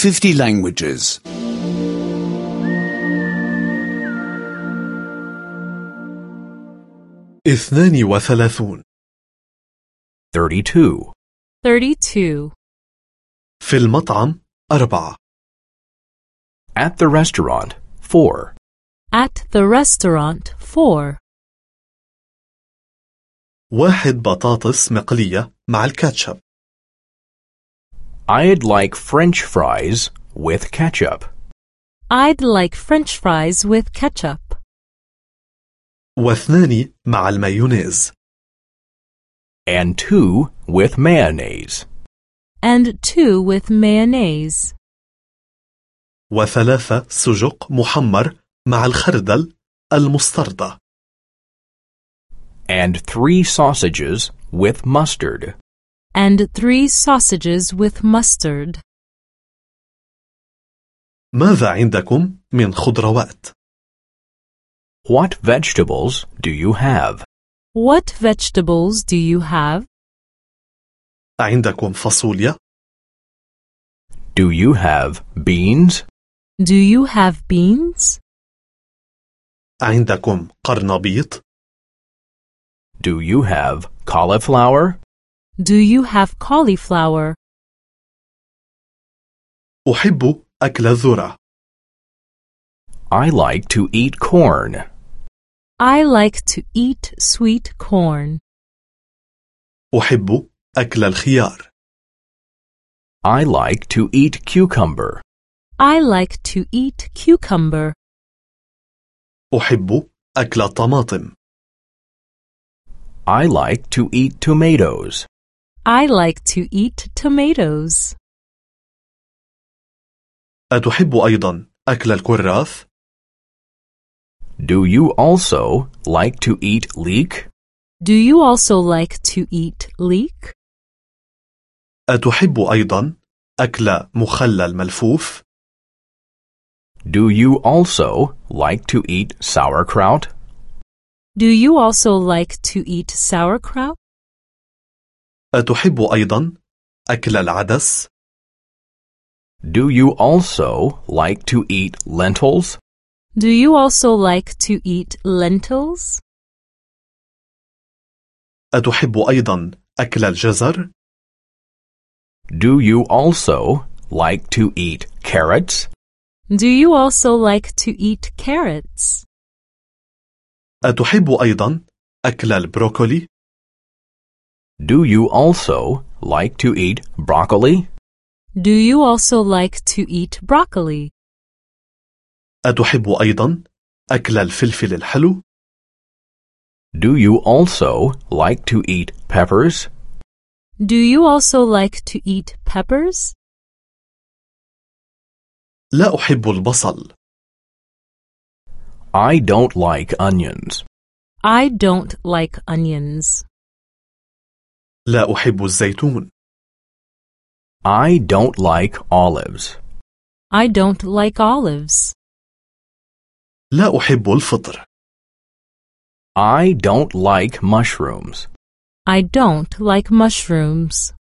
50 languages. 32 32. 32. في المطعم 4 At the restaurant, 4. At the restaurant, 4. 1 بطاطس مقلية مع الكاتشب. I'd like French fries with ketchup. I'd like French fries with ketchup. 2 مع المايونيز. And 2 with mayonnaise. And 2 with mayonnaise. 3 سجق محمر مع الخردل المستردة. And 3 sausages with mustard. And 3 sausages with mustard. ماذا عندكم من خضروات؟ What vegetables do you have? What vegetables do you have? عندكم فاصوليا؟ Do you have beans? Do you have beans? عندكم قرنبيط؟ Do you have cauliflower? Do you have cauliflower? أحب أكل الذرة. I like to eat corn. I like to eat sweet corn. أحب أكل الخيار. I like to eat cucumber. I like to eat cucumber. أحب أكل الطماطم. I like to eat tomatoes. I like to eat tomatoes. أتحب أيضا أكل الكراث؟ Do you also like to eat leek? Do you also like to eat leek? أتحب أيضا أكل مخلل ملفوف؟ Do you also like to eat sauerkraut? Do you also like to eat sauerkraut? أتحب أيضا أكل العدس؟ Do you also like to eat lentils? Do you also like to eat lentils? أتحب أيضا أكل الجزر؟ Do you also like to eat carrots? Do you also like to eat carrots? أتحب أيضا أكل البروكولي؟ Do you also like to eat broccoli? Do you also like to eat broccoli? أتحب أيضا أكل الفلفل الحلو؟ Do you also like to eat peppers? Do you also like to eat peppers? لا أحب البصل. I don't like onions. I don't like onions. لا أحب الزيتون. I don't like olives. I don't like olives. لا أحب الفطر. I don't like mushrooms. I don't like mushrooms.